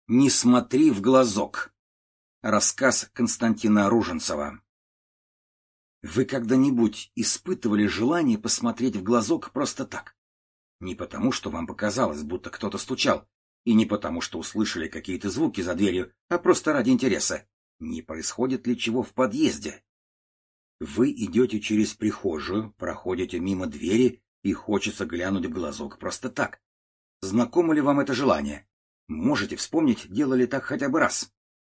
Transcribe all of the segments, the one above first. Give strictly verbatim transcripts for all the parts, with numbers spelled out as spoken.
Не смотри в глазок. Рассказ Константина Руженцева. Вы когда-нибудь испытывали желание посмотреть в глазок просто так? Не потому, что вам показалось, будто кто-то стучал, и не потому, что услышали какие-то звуки за дверью, а просто ради интереса. Не происходит ли чего в подъезде? Вы идете через прихожую, проходите мимо двери, и хочется глянуть в глазок просто так. Знакомо ли вам это желание? Можете вспомнить, делали так хотя бы раз?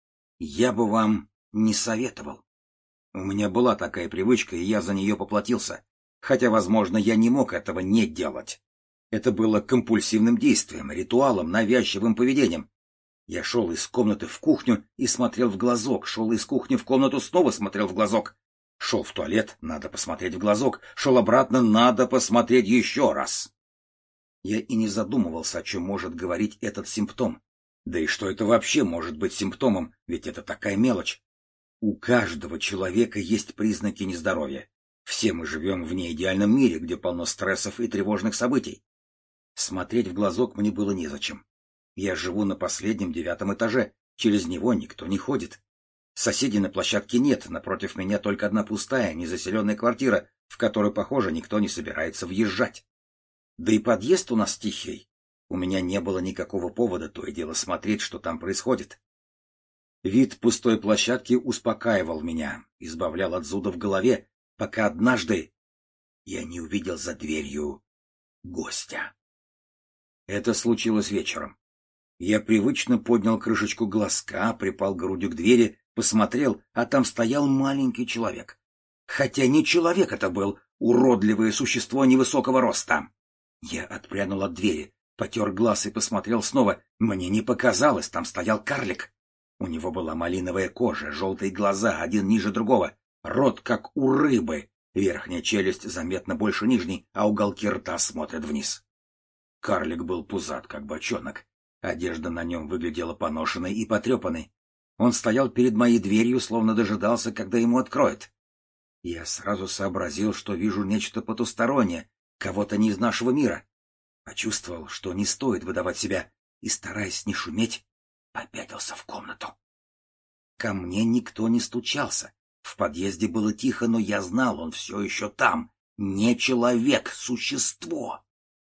Я бы вам не советовал. У меня была такая привычка, и я за нее поплатился. Хотя, возможно, я не мог этого не делать. Это было компульсивным действием, ритуалом, навязчивым поведением. Я шел из комнаты в кухню и смотрел в глазок, шел из кухни в комнату, снова смотрел в глазок. Шел в туалет, надо посмотреть в глазок, шел обратно, надо посмотреть еще раз. Я и не задумывался, о чем может говорить этот симптом. Да и что это вообще может быть симптомом, ведь это такая мелочь. У каждого человека есть признаки нездоровья. Все мы живем в неидеальном мире, где полно стрессов и тревожных событий. Смотреть в глазок мне было незачем. Я живу на последнем девятом этаже, через него никто не ходит. Соседей на площадке нет, напротив меня только одна пустая, незаселенная квартира, в которую, похоже, никто не собирается въезжать. Да и подъезд у нас тихий. У меня не было никакого повода то и дело смотреть, что там происходит. Вид пустой площадки успокаивал меня, избавлял от зуда в голове, пока однажды я не увидел за дверью гостя. Это случилось вечером. Я привычно поднял крышечку глазка, припал грудью к двери, посмотрел, а там стоял маленький человек. Хотя не человек это был, уродливое существо невысокого роста. Я отпрянул от двери, потер глаз и посмотрел снова. Мне не показалось, там стоял карлик. У него была малиновая кожа, желтые глаза, один ниже другого, рот как у рыбы, верхняя челюсть заметно больше нижней, а уголки рта смотрят вниз. Карлик был пузат, как бочонок. Одежда на нем выглядела поношенной и потрепанной. Он стоял перед моей дверью, словно дожидался, когда ему откроют. Я сразу сообразил, что вижу нечто потустороннее, кого-то не из нашего мира. Почувствовал, что не стоит выдавать себя, и, стараясь не шуметь, попятился в комнату. Ко мне никто не стучался. В подъезде было тихо, но я знал, он все еще там. Не человек, существо.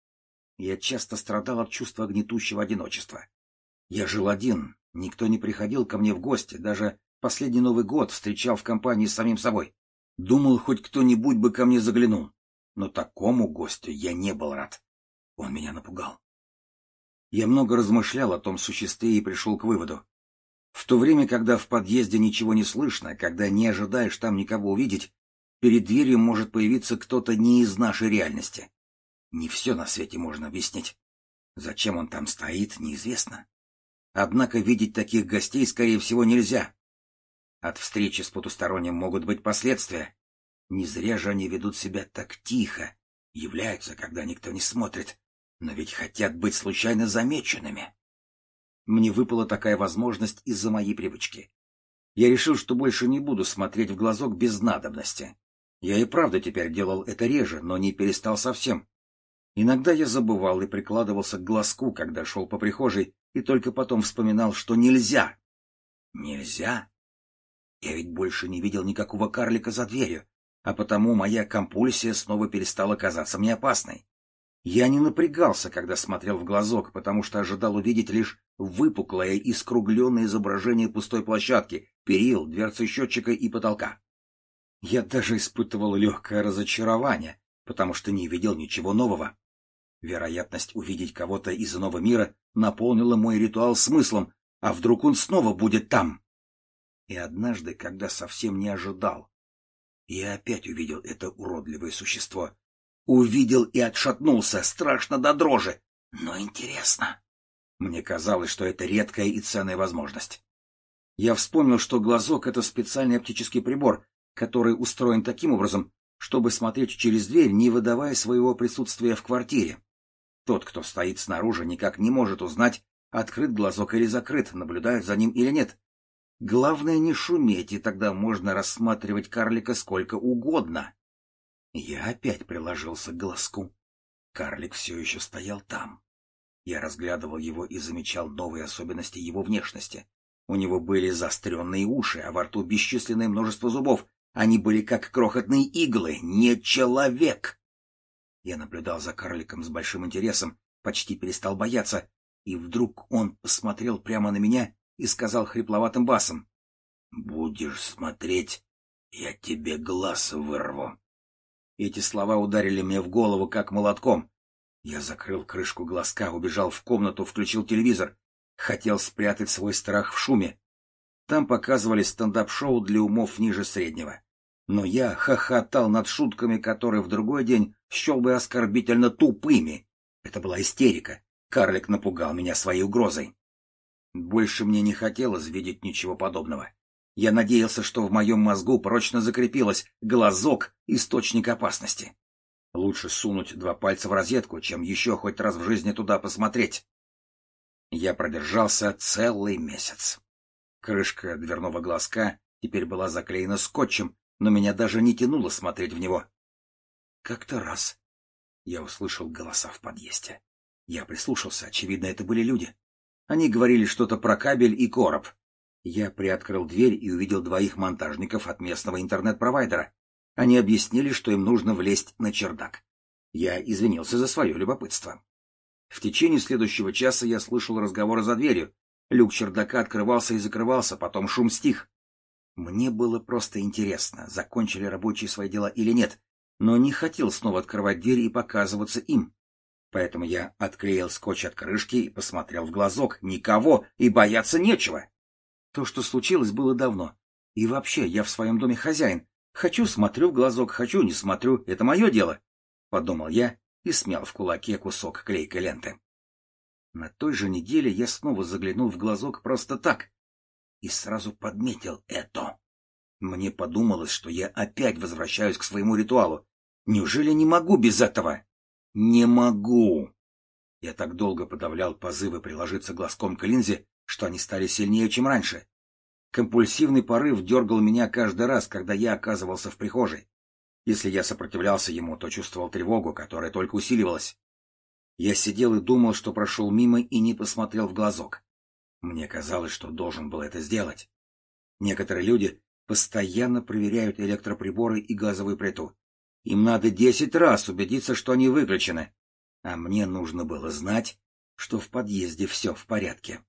Я часто страдал от чувства гнетущего одиночества. Я жил один, никто не приходил ко мне в гости, даже последний Новый год встречал в компании с самим собой. Думал, хоть кто-нибудь бы ко мне заглянул. Но такому гостю я не был рад. Он меня напугал. Я много размышлял о том существе и пришел к выводу. В то время, когда в подъезде ничего не слышно, когда не ожидаешь там никого увидеть, перед дверью может появиться кто-то не из нашей реальности. Не все на свете можно объяснить. Зачем он там стоит, неизвестно. Однако видеть таких гостей, скорее всего, нельзя. От встречи с потусторонним могут быть последствия. Не зря же они ведут себя так тихо, являются, когда никто не смотрит, но ведь хотят быть случайно замеченными. Мне выпала такая возможность из-за моей привычки. Я решил, что больше не буду смотреть в глазок без надобности. Я и правда теперь делал это реже, но не перестал совсем. Иногда я забывал и прикладывался к глазку, когда шел по прихожей, и только потом вспоминал, что нельзя. Нельзя? Я ведь больше не видел никакого карлика за дверью, а потому моя компульсия снова перестала казаться мне опасной. Я не напрягался, когда смотрел в глазок, потому что ожидал увидеть лишь выпуклое и скругленное изображение пустой площадки, перил, дверцы счетчика и потолка. Я даже испытывал легкое разочарование, потому что не видел ничего нового. Вероятность увидеть кого-то из иного мира наполнила мой ритуал смыслом, а вдруг он снова будет там? И однажды, когда совсем не ожидал, я опять увидел это уродливое существо. Увидел и отшатнулся, страшно до дрожи, но интересно. Мне казалось, что это редкая и ценная возможность. Я вспомнил, что глазок — это специальный оптический прибор, который устроен таким образом, чтобы смотреть через дверь, не выдавая своего присутствия в квартире. Тот, кто стоит снаружи, никак не может узнать, открыт глазок или закрыт, наблюдают за ним или нет. Главное не шуметь, и тогда можно рассматривать карлика сколько угодно. Я опять приложился к глазку. Карлик все еще стоял там. Я разглядывал его и замечал новые особенности его внешности. У него были заостренные уши, а во рту бесчисленное множество зубов. Они были как крохотные иглы. Не человек! Я наблюдал за карликом с большим интересом, почти перестал бояться, и вдруг он посмотрел прямо на меня и сказал хрипловатым басом: «Будешь смотреть, я тебе глаз вырву». Эти слова ударили мне в голову, как молотком. Я закрыл крышку глазка, убежал в комнату, включил телевизор. Хотел спрятать свой страх в шуме. Там показывали стендап-шоу для умов ниже среднего. Но я хохотал над шутками, которые в другой день счел бы оскорбительно тупыми. Это была истерика. Карлик напугал меня своей угрозой. Больше мне не хотелось видеть ничего подобного. Я надеялся, что в моем мозгу прочно закрепилось: глазок — источник опасности. Лучше сунуть два пальца в розетку, чем еще хоть раз в жизни туда посмотреть. Я продержался целый месяц. Крышка дверного глазка теперь была заклеена скотчем, но меня даже не тянуло смотреть в него. Как-то раз я услышал голоса в подъезде. Я прислушался, очевидно, это были люди. Они говорили что-то про кабель и короб. Я приоткрыл дверь и увидел двоих монтажников от местного интернет-провайдера. Они объяснили, что им нужно влезть на чердак. Я извинился за свое любопытство. В течение следующего часа я слышал разговоры за дверью. Люк чердака открывался и закрывался, потом шум стих. Мне было просто интересно, закончили рабочие свои дела или нет, но не хотел снова открывать дверь и показываться им. Поэтому я отклеил скотч от крышки и посмотрел в глазок. Никого, и бояться нечего. То, что случилось, было давно. И вообще, я в своем доме хозяин. Хочу — смотрю в глазок, хочу — не смотрю. Это мое дело. Подумал я и смял в кулаке кусок клейкой ленты. На той же неделе я снова заглянул в глазок просто так. И сразу подметил это. Мне подумалось, что я опять возвращаюсь к своему ритуалу. Неужели не могу без этого? Не могу. Я так долго подавлял позывы приложиться глазком к линзе, что они стали сильнее, чем раньше. Компульсивный порыв дергал меня каждый раз, когда я оказывался в прихожей. Если я сопротивлялся ему, то чувствовал тревогу, которая только усиливалась. Я сидел и думал, что прошел мимо и не посмотрел в глазок. Мне казалось, что должен был это сделать. Некоторые люди постоянно проверяют электроприборы и газовую плиту. Им надо десять раз убедиться, что они выключены. А мне нужно было знать, что в подъезде все в порядке.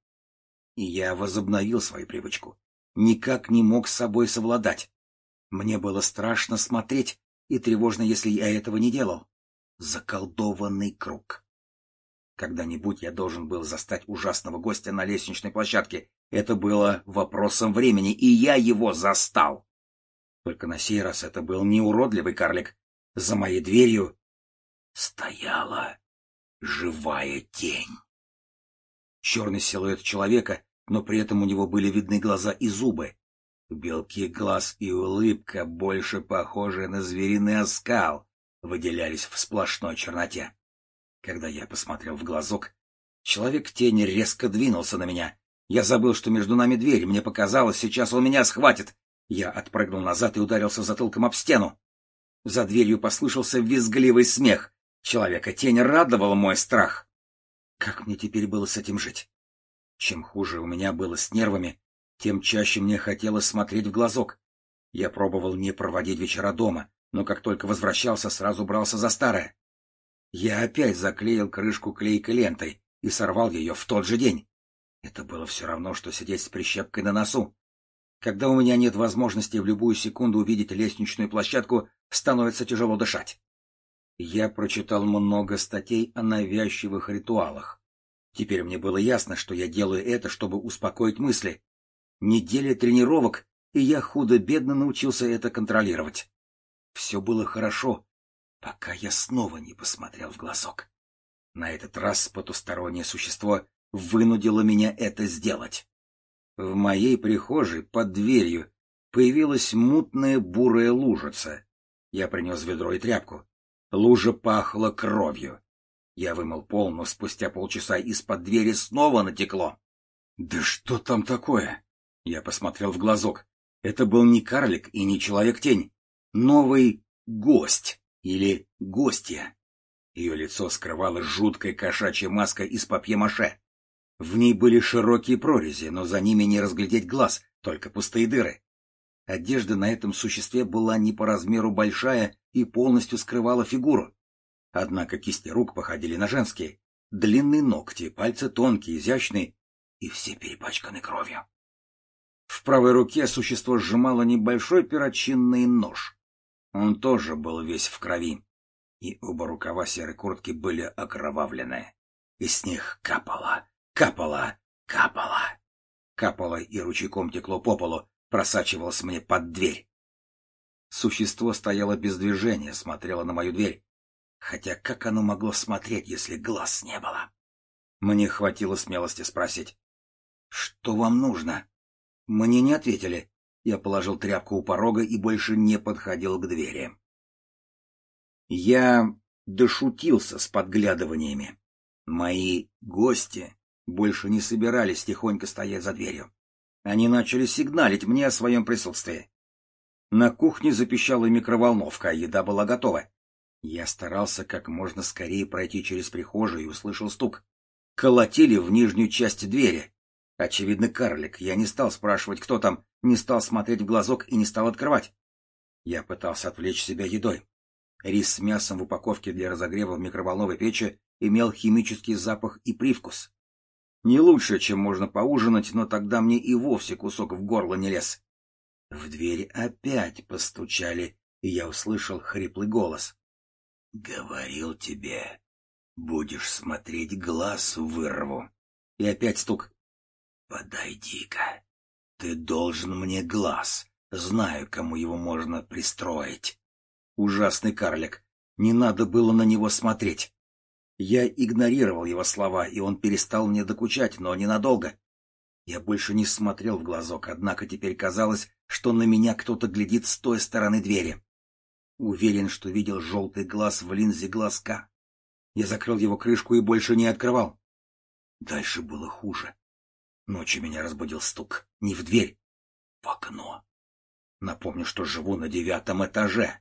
И я возобновил свою привычку. Никак не мог с собой совладать. Мне было страшно смотреть, и тревожно, если я этого не делал. Заколдованный круг. Когда-нибудь я должен был застать ужасного гостя на лестничной площадке. Это было вопросом времени, и я его застал. Только на сей раз это был не уродливый карлик. За моей дверью стояла живая тень. Черный силуэт человека, но при этом у него были видны глаза и зубы. Белки глаз и улыбка, больше похожие на звериный оскал, выделялись в сплошной черноте. Когда я посмотрел в глазок, человек-тень резко двинулся на меня. Я забыл, что между нами дверь, мне показалось, сейчас он меня схватит. Я отпрыгнул назад и ударился затылком об стену. За дверью послышался визгливый смех. Человека-тень радовал мой страх. Как мне теперь было с этим жить? Чем хуже у меня было с нервами, тем чаще мне хотелось смотреть в глазок. Я пробовал не проводить вечера дома, но как только возвращался, сразу брался за старое. Я опять заклеил крышку клейкой лентой и сорвал ее в тот же день. Это было все равно, что сидеть с прищепкой на носу. Когда у меня нет возможности в любую секунду увидеть лестничную площадку, становится тяжело дышать. Я прочитал много статей о навязчивых ритуалах. Теперь мне было ясно, что я делаю это, чтобы успокоить мысли. Неделя тренировок, и я худо-бедно научился это контролировать. Все было хорошо, пока я снова не посмотрел в глазок. На этот раз потустороннее существо вынудило меня это сделать. В моей прихожей под дверью появилась мутная бурая лужица. Я принес ведро и тряпку. Лужа пахла кровью. Я вымыл пол, но спустя полчаса из-под двери снова натекло. Да что там такое? Я посмотрел в глазок. Это был не карлик и не человек-тень. Новый гость или гостья. Ее лицо скрывала жуткая кошачья маска из папье-маше. В ней были широкие прорези, но за ними не разглядеть глаз, только пустые дыры. Одежда на этом существе была не по размеру большая и полностью скрывала фигуру. Однако кисти рук походили на женские. Длинные ногти, пальцы тонкие, изящные и все перепачканы кровью. В правой руке существо сжимало небольшой перочинный нож. Он тоже был весь в крови, и оба рукава серой куртки были окровавлены. Из них капало, капало, капало. Капало и ручейком текло по полу, просачивалось мне под дверь. Существо стояло без движения, смотрело на мою дверь. Хотя как оно могло смотреть, если глаз не было? Мне хватило смелости спросить: «Что вам нужно?» Мне не ответили. Я положил тряпку у порога и больше не подходил к двери. Я дошутился с подглядываниями. Мои гости больше не собирались тихонько стоять за дверью. Они начали сигналить мне о своем присутствии. На кухне запищала микроволновка, а еда была готова. Я старался как можно скорее пройти через прихожую и услышал стук. Колотили в нижнюю часть двери. Очевидно, карлик. Я не стал спрашивать, кто там, не стал смотреть в глазок и не стал открывать. Я пытался отвлечь себя едой. Рис с мясом в упаковке для разогрева в микроволновой печи имел химический запах и привкус. Не лучше, чем можно поужинать, но тогда мне и вовсе кусок в горло не лез. В дверь опять постучали, и я услышал хриплый голос. — Говорил тебе, будешь смотреть, глаз вырву. И опять стук. — Подойди-ка. Ты должен мне глаз. Знаю, кому его можно пристроить. Ужасный карлик. Не надо было на него смотреть. Я игнорировал его слова, и он перестал мне докучать, но ненадолго. Я больше не смотрел в глазок, однако теперь казалось, что на меня кто-то глядит с той стороны двери. Уверен, что видел желтый глаз в линзе глазка. Я закрыл его крышку и больше не открывал. Дальше было хуже. Ночью меня разбудил стук. Не в дверь, в окно. Напомню, что живу на девятом этаже.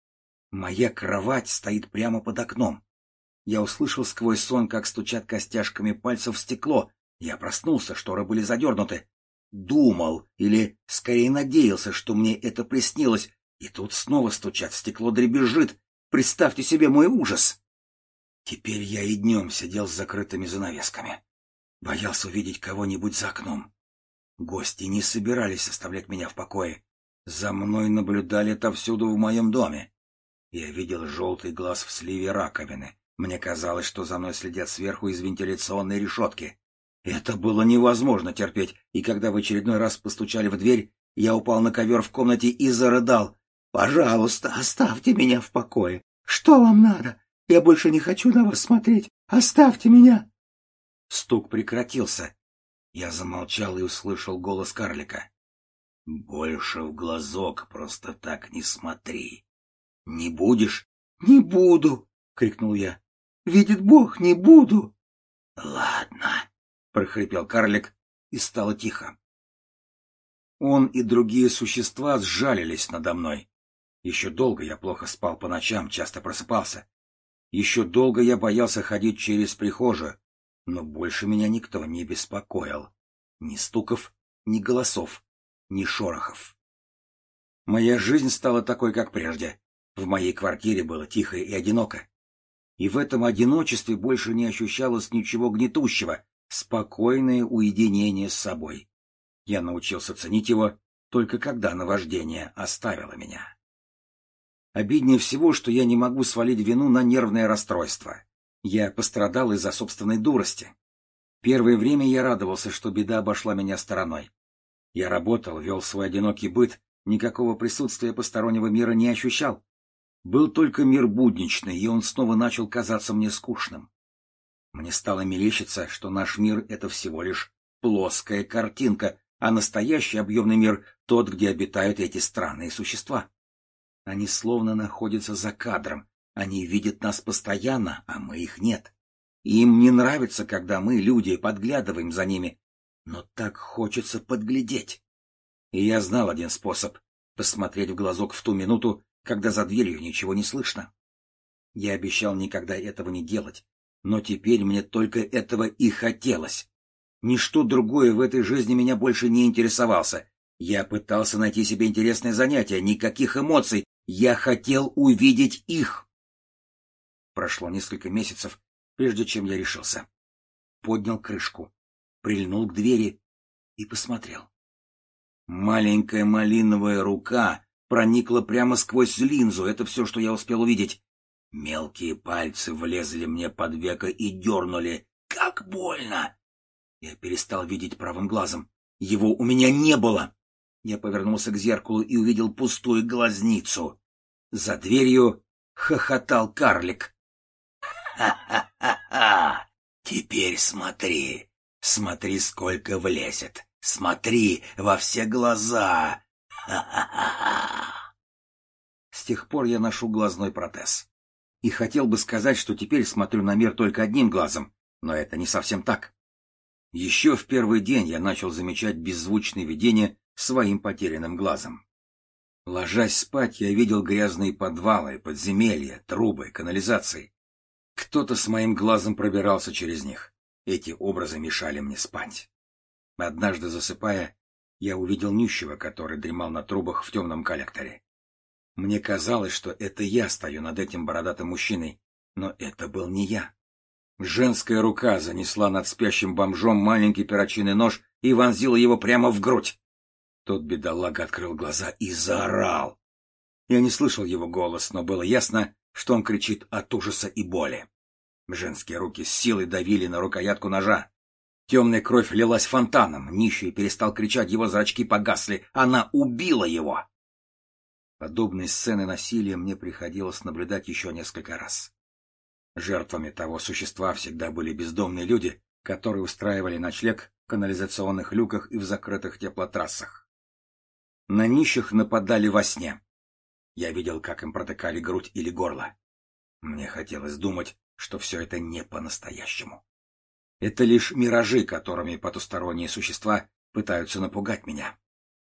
Моя кровать стоит прямо под окном. Я услышал сквозь сон, как стучат костяшками пальцев в стекло. Я проснулся, шторы были задернуты. Думал, или скорее надеялся, что мне это приснилось. И тут снова стучат, стекло дребезжит. Представьте себе мой ужас. Теперь я и днем сидел с закрытыми занавесками. Боялся увидеть кого-нибудь за окном. Гости не собирались оставлять меня в покое. За мной наблюдали отовсюду в моем доме. Я видел желтый глаз в сливе раковины. Мне казалось, что за мной следят сверху из вентиляционной решетки. Это было невозможно терпеть, и когда в очередной раз постучали в дверь, я упал на ковер в комнате и зарыдал. «Пожалуйста, оставьте меня в покое. Что вам надо? Я больше не хочу на вас смотреть. Оставьте меня!» Стук прекратился. Я замолчал и услышал голос карлика. «Больше в глазок просто так не смотри. Не будешь?» «Не буду!» — крикнул я. «Видит Бог, не буду!» «Ладно!» — прохрипел карлик, и стало тихо. Он и другие существа сжалились надо мной. Еще долго я плохо спал по ночам, часто просыпался. Еще долго я боялся ходить через прихожую, но больше меня никто не беспокоил. Ни стуков, ни голосов, ни шорохов. Моя жизнь стала такой, как прежде. В моей квартире было тихо и одиноко. И в этом одиночестве больше не ощущалось ничего гнетущего, спокойное уединение с собой. Я научился ценить его только когда наваждение оставило меня. Обиднее всего, что я не могу свалить вину на нервное расстройство. Я пострадал из-за собственной дурости. Первое время я радовался, что беда обошла меня стороной. Я работал, вел свой одинокий быт, никакого присутствия постороннего мира не ощущал. Был только мир будничный, и он снова начал казаться мне скучным. Мне стало мерещиться, что наш мир — это всего лишь плоская картинка, а настоящий объемный мир — тот, где обитают эти странные существа. Они словно находятся за кадром, они видят нас постоянно, а мы их нет. Им не нравится, когда мы, люди, подглядываем за ними, но так хочется подглядеть. И я знал один способ — посмотреть в глазок в ту минуту, когда за дверью ничего не слышно. Я обещал никогда этого не делать, но теперь мне только этого и хотелось. Ничто другое в этой жизни меня больше не интересовался. Я пытался найти себе интересное занятие, никаких эмоций. Я хотел увидеть их. Прошло несколько месяцев, прежде чем я решился. Поднял крышку, прильнул к двери и посмотрел. Маленькая малиновая рука проникла прямо сквозь линзу. Это все, что я успел увидеть. Мелкие пальцы влезли мне под веко и дернули. Как больно! Я перестал видеть правым глазом. Его у меня не было. Я повернулся к зеркалу и увидел пустую глазницу. За дверью хохотал карлик. «Ха-ха-ха-ха! Теперь смотри! Смотри, сколько влезет! Смотри во все глаза! Ха-ха-ха-ха!» С тех пор я ношу глазной протез. И хотел бы сказать, что теперь смотрю на мир только одним глазом, но это не совсем так. Еще в первый день я начал замечать беззвучные видения своим потерянным глазом. Ложась спать, я видел грязные подвалы, подземелья, трубы, канализации. Кто-то с моим глазом пробирался через них. Эти образы мешали мне спать. Однажды, засыпая, я увидел нищего, который дремал на трубах в темном коллекторе. Мне казалось, что это я стою над этим бородатым мужчиной, но это был не я. Женская рука занесла над спящим бомжом маленький перочинный нож и вонзила его прямо в грудь. Тот бедолага открыл глаза и заорал. Я не слышал его голос, но было ясно, что он кричит от ужаса и боли. Женские руки с силой давили на рукоятку ножа. Темная кровь лилась фонтаном, нищий перестал кричать, его зрачки погасли, она убила его. Подобные сцены насилия мне приходилось наблюдать еще несколько раз. Жертвами того существа всегда были бездомные люди, которые устраивали ночлег в канализационных люках и в закрытых теплотрассах. На нищих нападали во сне. Я видел, как им протыкали грудь или горло. Мне хотелось думать, что все это не по-настоящему. Это лишь миражи, которыми потусторонние существа пытаются напугать меня.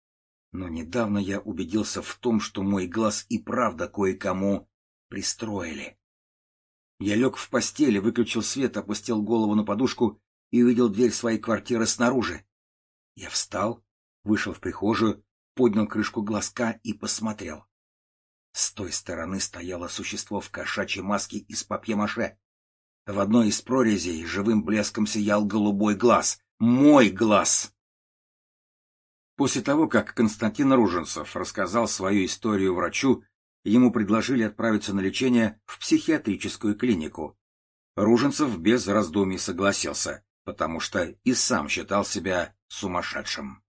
Но недавно я убедился в том, что мой глаз и правда кое-кому пристроили. Я лег в постели, выключил свет, опустил голову на подушку и увидел дверь своей квартиры снаружи. Я встал, вышел в прихожую, поднял крышку глазка и посмотрел. С той стороны стояло существо в кошачьей маске из папье-маше. В одной из прорезей живым блеском сиял голубой глаз. Мой глаз! После того, как Константин Ружинцев рассказал свою историю врачу, ему предложили отправиться на лечение в психиатрическую клинику. Ружинцев без раздумий согласился, потому что и сам считал себя сумасшедшим.